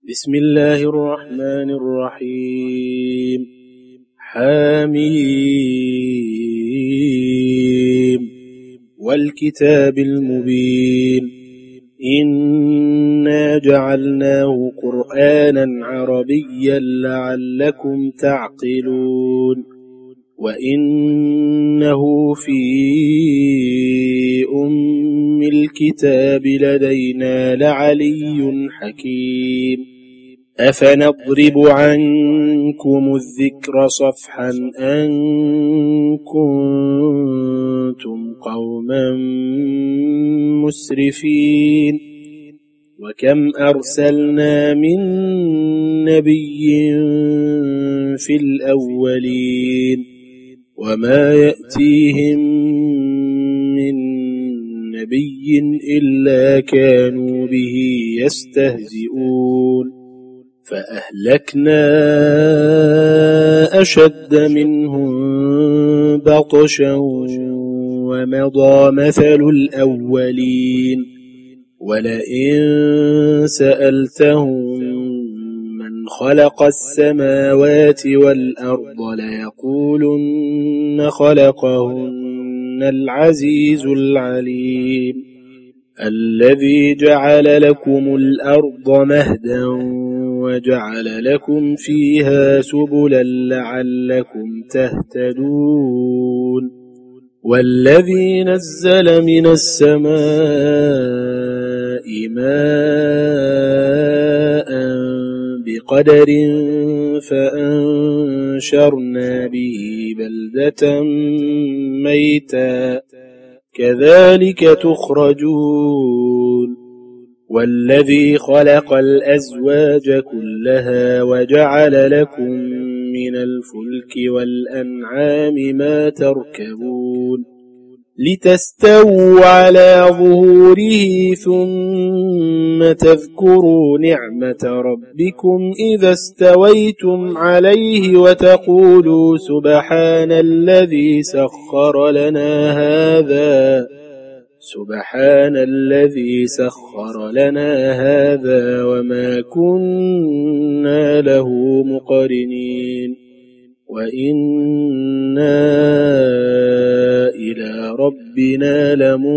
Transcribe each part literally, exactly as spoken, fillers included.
بسم الله الرحمن الرحيم. حميم والكتاب المبين إنا جعلناه قرآنا عربيا لعلكم تعقلون وإنه في أم الكتاب لدينا لعلي حكيم أفنضرب عنكم الذكر صفحا أن كنتم قوما مسرفين وكم أرسلنا من نبي في الأولين وما يأتيهم من نبي إلا كانوا به يستهزئون فأهلكنا أشد منهم بطشا ومضى مثل الأولين ولئن سألتهم من خلق السماوات والأرض ليقولن خلقهن العزيز العليم الذي جعل لكم الأرض مهدا وجعل لكم فيها سبلا لعلكم تهتدون والذي نزل من السماء ماء بقدر فأنشرنا به بلدة ميتا كذلك تخرجون والذي خلق الأزواج كلها وجعل لكم من الفلك والأنعام ما تركبون لتستووا على ظهوره ثم تذكروا نعمة ربكم إذا استويتم عليه وتقولوا سبحان الذي سخر لنا هذا سبحان الذي سخر لنا هذا وما كنا له مقرنين وإنا إلى ربنا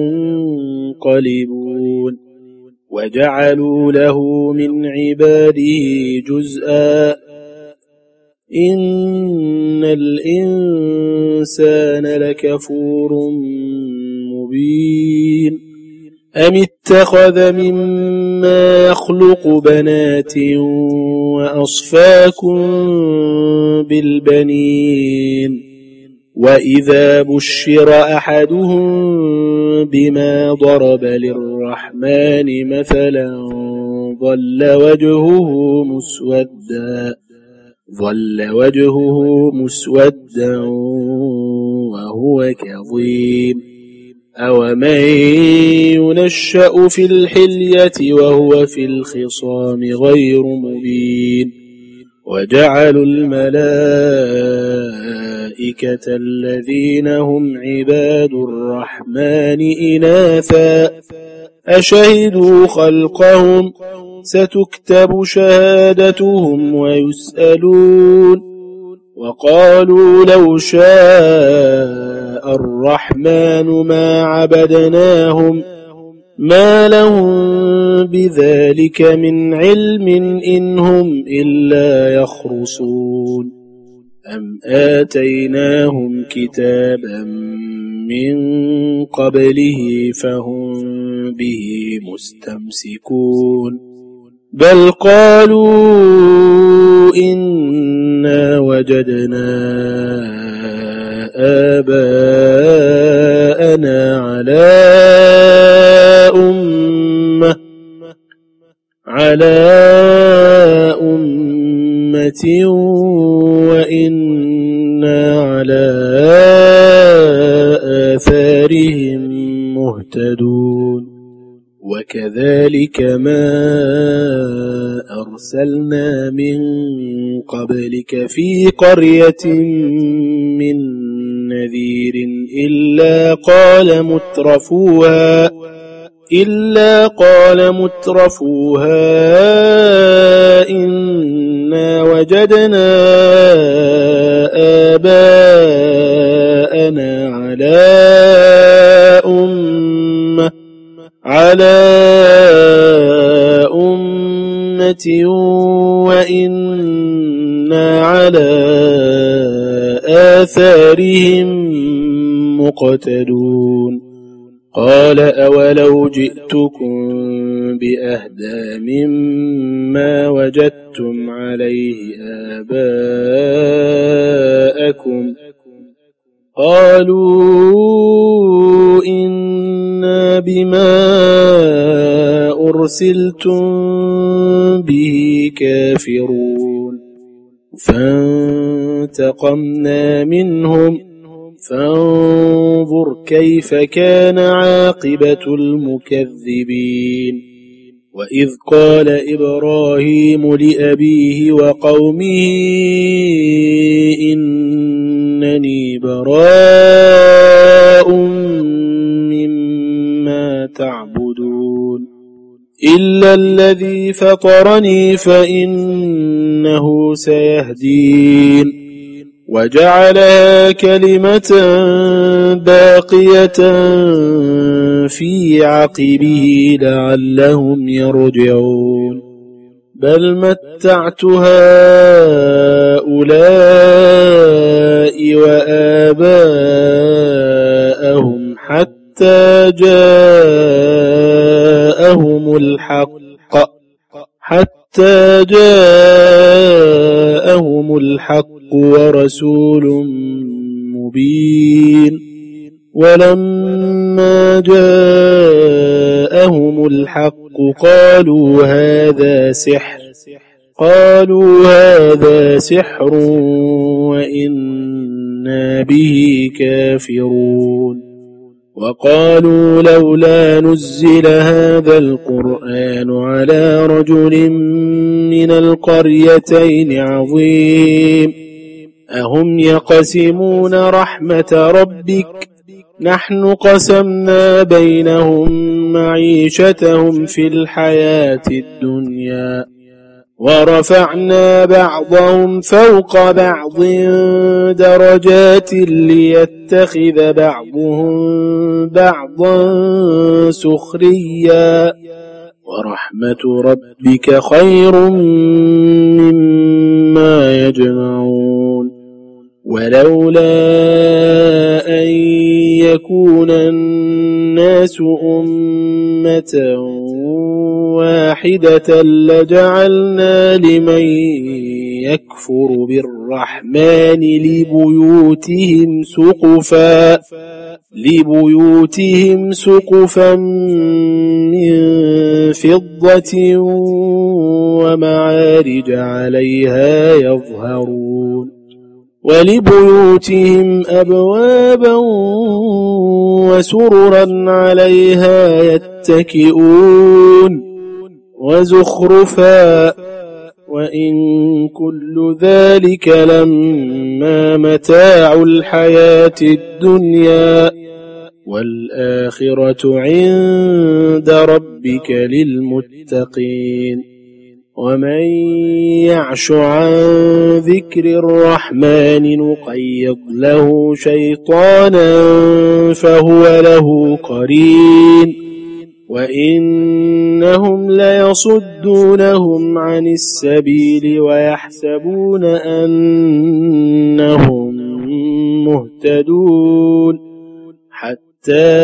لمنقلبون وجعلوا له من عباده جزءا إن الإنسان لكفور مبين أم اتخذ مما يخلق بنات وأصفاكم بالبنين وإذا بشر أحدهم بما ضرب للرحمن مثلا ظل وجهه مسودا ظل وجهه مسودا وهو كظيم أومن ينشأ في الحلية وهو في الخصام غير مبين وجعلوا الملائكة الذين هم عباد الرحمن إناثا أشهدوا خلقهم ستكتب شهادتهم ويسألون وقالوا لو شاء الرحمن ما عبدناهم ما لهم بذلك من علم إن هم إلا يخرصون أم آتيناهم كتابا من قبله فهم به مستمسكون بل قالوا إنا وجدنا آباءنا على أمة على أمة وإنا على آثارهم مهتدون وكذلك ما أرسلنا من قبلك في قرية من نذير إلا قال مترفوها إلا قال مترفوها وجدنا آباءنا على أمة على أمة وإنا على آثارهم مقتدون قال أولو جئتكم بأهدى مما وجدتم عليه آباءكم قالوا إنا بما أرسلتم به كافرون فانتقمنا منهم فانظر كيف كان عاقبة المكذبين وإذ قال إبراهيم لأبيه وقومه إنني براء مما تعبدون إلا الذي فطرني فإنه سيهدين وجعلها كلمة باقية في عقبه لعلهم يرجعون بل متعت هؤلاء وآباءهم حتى جاءهم الحق حتى جاءهم الحق ورسول مبين ولما جاءهم الحق قالوا هذا سحر قالوا هذا سحر وإنا به كافرون وقالوا لولا نزل هذا القرآن على رجل من القريتين عظيم أهم يقسمون رحمة ربك نحن قسمنا بينهم معيشتهم في الحياة الدنيا ورفعنا بعضهم فوق بعض درجات ليتخذ بعضهم بعضا سخريا ورحمة ربك خير مما يجمعون ولولا أن يكون الناس أمة واحدة لجعلنا لمن يكفر بالرحمن لبيوتهم سقفا لبيوتهم سقفا من فضة ومعارج عليها يظهرون ولبيوتهم أبوابا وسررا عليها يتكئون وزخرفا وإن كل ذلك لما متاع الحياة الدنيا والآخرة عند ربك للمتقين ومن يعش عن ذكر الرحمن نقيض له شيطانا فهو له قرين وإنهم ليصدونهم عن السبيل ويحسبون أنهم مهتدون حتى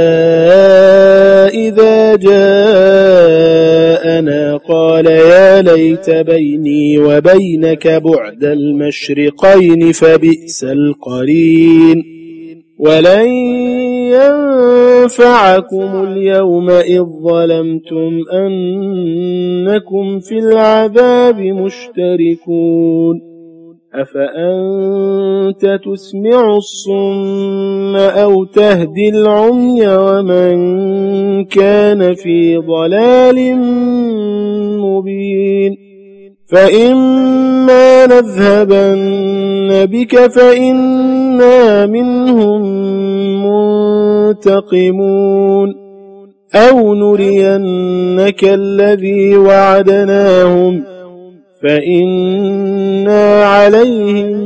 إذا جاءنا قال يا ليت بيني وبينك بعد المشرقين فبئس القرين ولن ينفعكم اليوم إذ ظلمتم أنكم في العذاب مشتركون أفأنت تسمع الصم أو تهدي العمي ومن كان في ضلال مبين فإما نذهبن بك فإنا منهم منتقمون أو نرينك الذي وعدناهم فإنا عليهم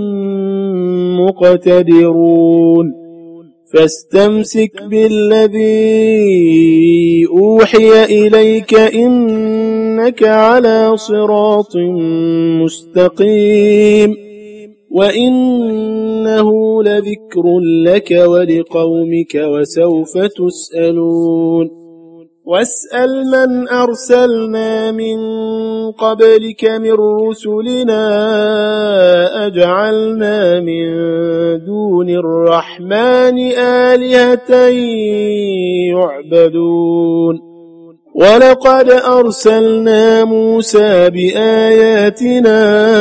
مقتدرون فاستمسك بالذي أوحي إليك إنك على صراط مستقيم وإنه لذكر لك ولقومك وسوف تسألون واسأل من أرسلنا من قبلك من رسلنا أجعلنا من دون الرحمن آلهة يعبدون ولقد أرسلنا موسى بآياتنا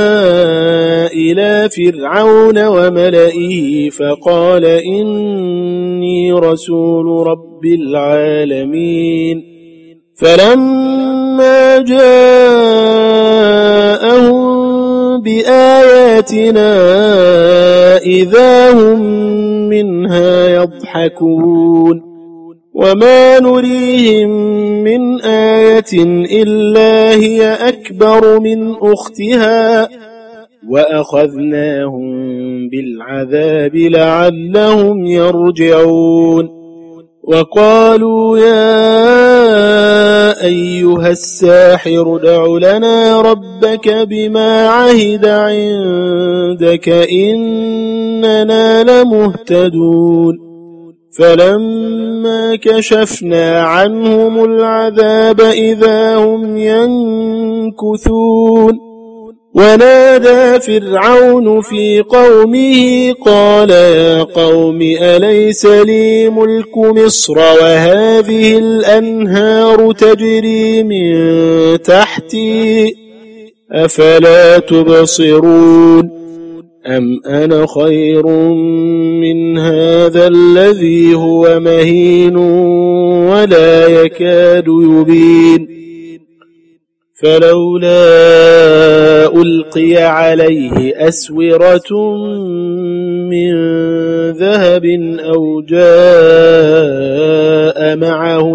إلى فرعون وملئه فقال إني رسول رب العالمين فلما جاءهم بآياتنا إذا هم منها يضحكون وما نريهم من آية إلا هي أكبر من أختها وأخذناهم بالعذاب لعلهم يرجعون وقالوا يا أيها الساحر ادع لنا ربك بما عهد عندك إننا لمهتدون فلما كشفنا عنهم العذاب إذا هم ينكثون ونادى فرعون في قومه قال يا قوم أليس لي ملك مصر وهذه الأنهار تجري من تحتي أفلا تبصرون أم أنا خير من هذا الذي هو مهين ولا يكاد يبين فلولا ألقي عليه أسورة من ذهب أو جاء معه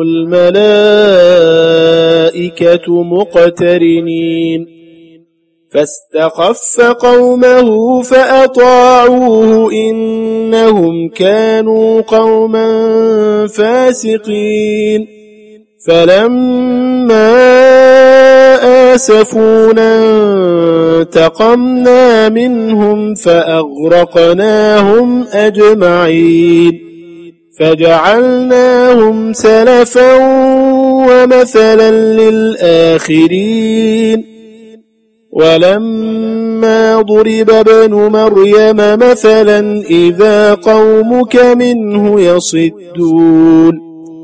الملائكة مقترنين فاستخف قومه فأطاعوه إنهم كانوا قوما فاسقين فلما آسفونا انتقمنا منهم فأغرقناهم أجمعين فجعلناهم سلفا ومثلا للآخرين ولما ضرب ابن مريم مثلا إذا قومك منه يصدون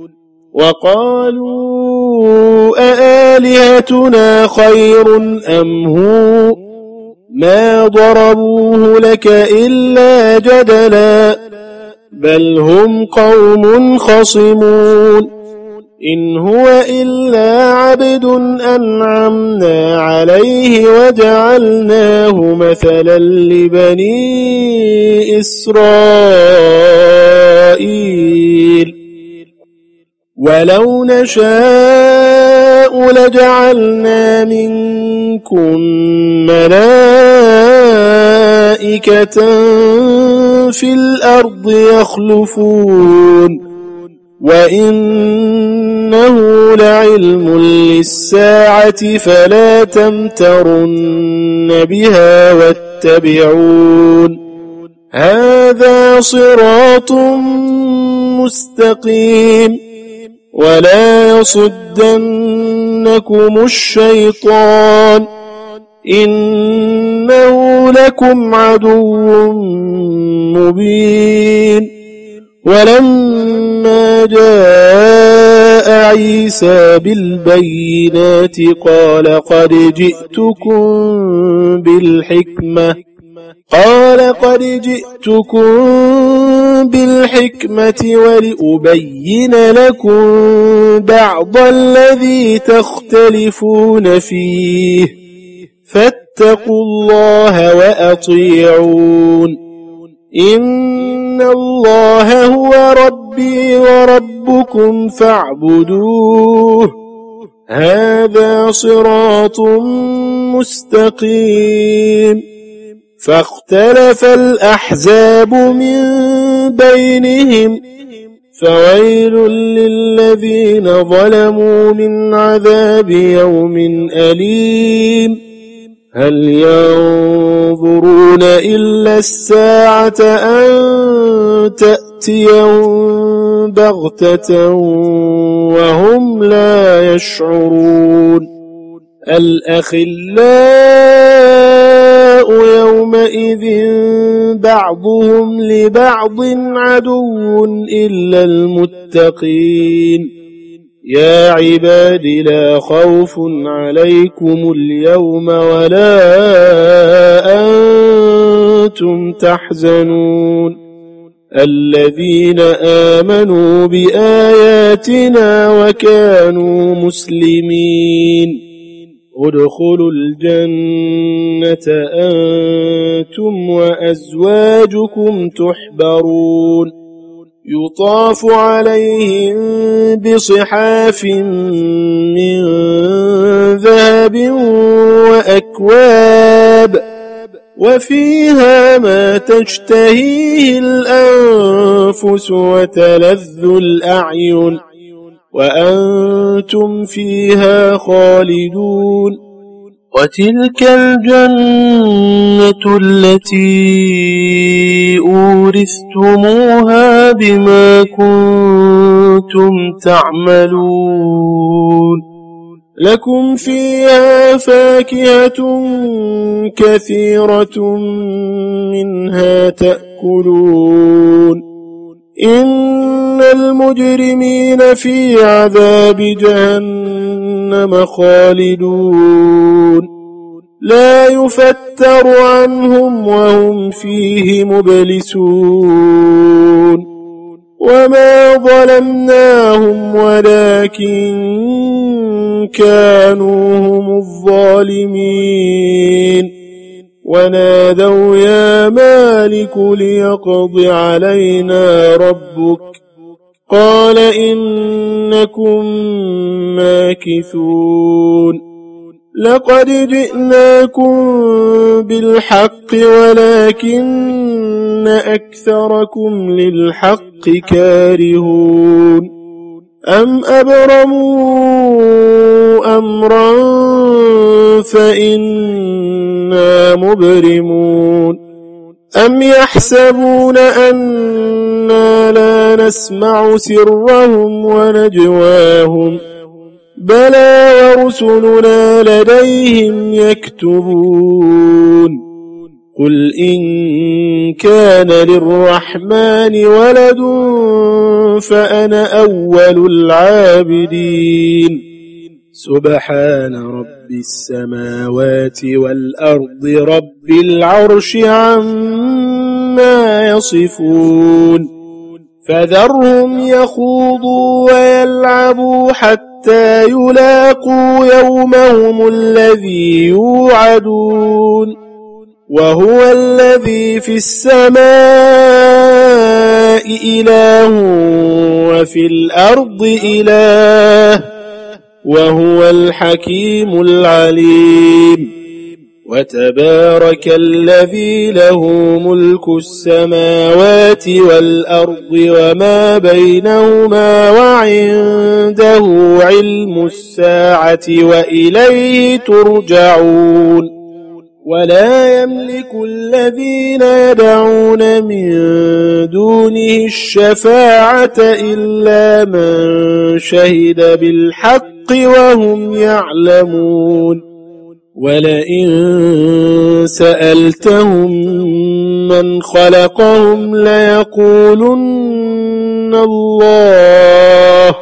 وقالوا أآلهتنا خير أم هو ما ضربوه لك إلا جدلا بل هم قوم خصمون إن هو إلا عبد أنعمنا عليه وجعلناه مثلا لبني إسرائيل ولو نشاء لجعلنا منكم ملائكة في الأرض يخلفون وإنه لعلم للساعة فلا تمترن بها واتبعون هذا صراط مستقيم ولا يصدنكم الشيطان إنه لكم عدو مبين ولما جاء عيسى بالبينات قال قد جئتكم بالحكمة قال قد جئتكم بالحكمة ولأبين لكم بعض الذي تختلفون فيه فاتقوا الله وأطيعون إن الله هو ربي وربكم فاعبدوه هذا صراط مستقيم فاختلف الأحزاب من بينهم فويل للذين ظلموا من عذاب يوم أليم هل ينظرون إلا الساعة أن تأتيهم بغتة وهم لا يشعرون الأخلاء يومئذ بعضهم لبعض عدو إلا المتقين يا عباد لا خوف عليكم اليوم ولا أنتم تحزنون الذين آمنوا بآياتنا وكانوا مسلمين ادخلوا الجنة أنتم وأزواجكم تحبرون يطاف عليهم بصحاف من ذهب وأكواب وفيها ما تشتهيه الأنفس وتلذ الأعين وأنتم فيها خالدون وتلك الجنة التي أورثتموها بما كنتم تعملون لكم فيها فاكهة كثيرة منها تأكلون إن المجرمين في عذاب جهنم خالدون لا يفتر عنهم وهم فيه مبلسون وما ظلمناهم ولكن كانوا هم الظالمين ونادوا يا مالك ليقض علينا ربك قال إنكم ماكثون لقد جئناكم بالحق ولكن أكثركم للحق كارهون أم أبرموا أمرا فإنا مبرمون أم يحسبون أنا لا نسمع سرهم ونجواهم بلى ورسلنا لديهم يكتبون قل إن كان للرحمن ولد فأنا أول العابدين سبحان رب السماوات والأرض رب العرش عما يصفون فذرهم يخوضوا ويلعبوا حتى يلاقوا يومهم الذي يوعدون وهو الذي في السماء إله وفي الأرض إله وهو الحكيم العليم وتبارك الذي له ملك السماوات والأرض وما بينهما وعنده علم الساعة وإليه ترجعون ولا يملك الذين يدعون من دونه الشفاعة إلا من شهد بالحق وهم يعلمون ولئن سألتهم من خلقهم ليقولن الله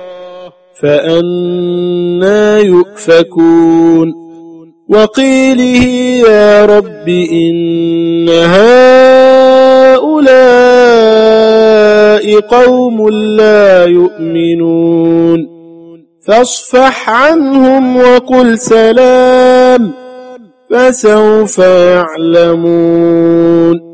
فأنى يؤفكون وقيله يا رب إن هؤلاء قوم لا يؤمنون فاصفح عنهم وقل سلام فسوف يعلمون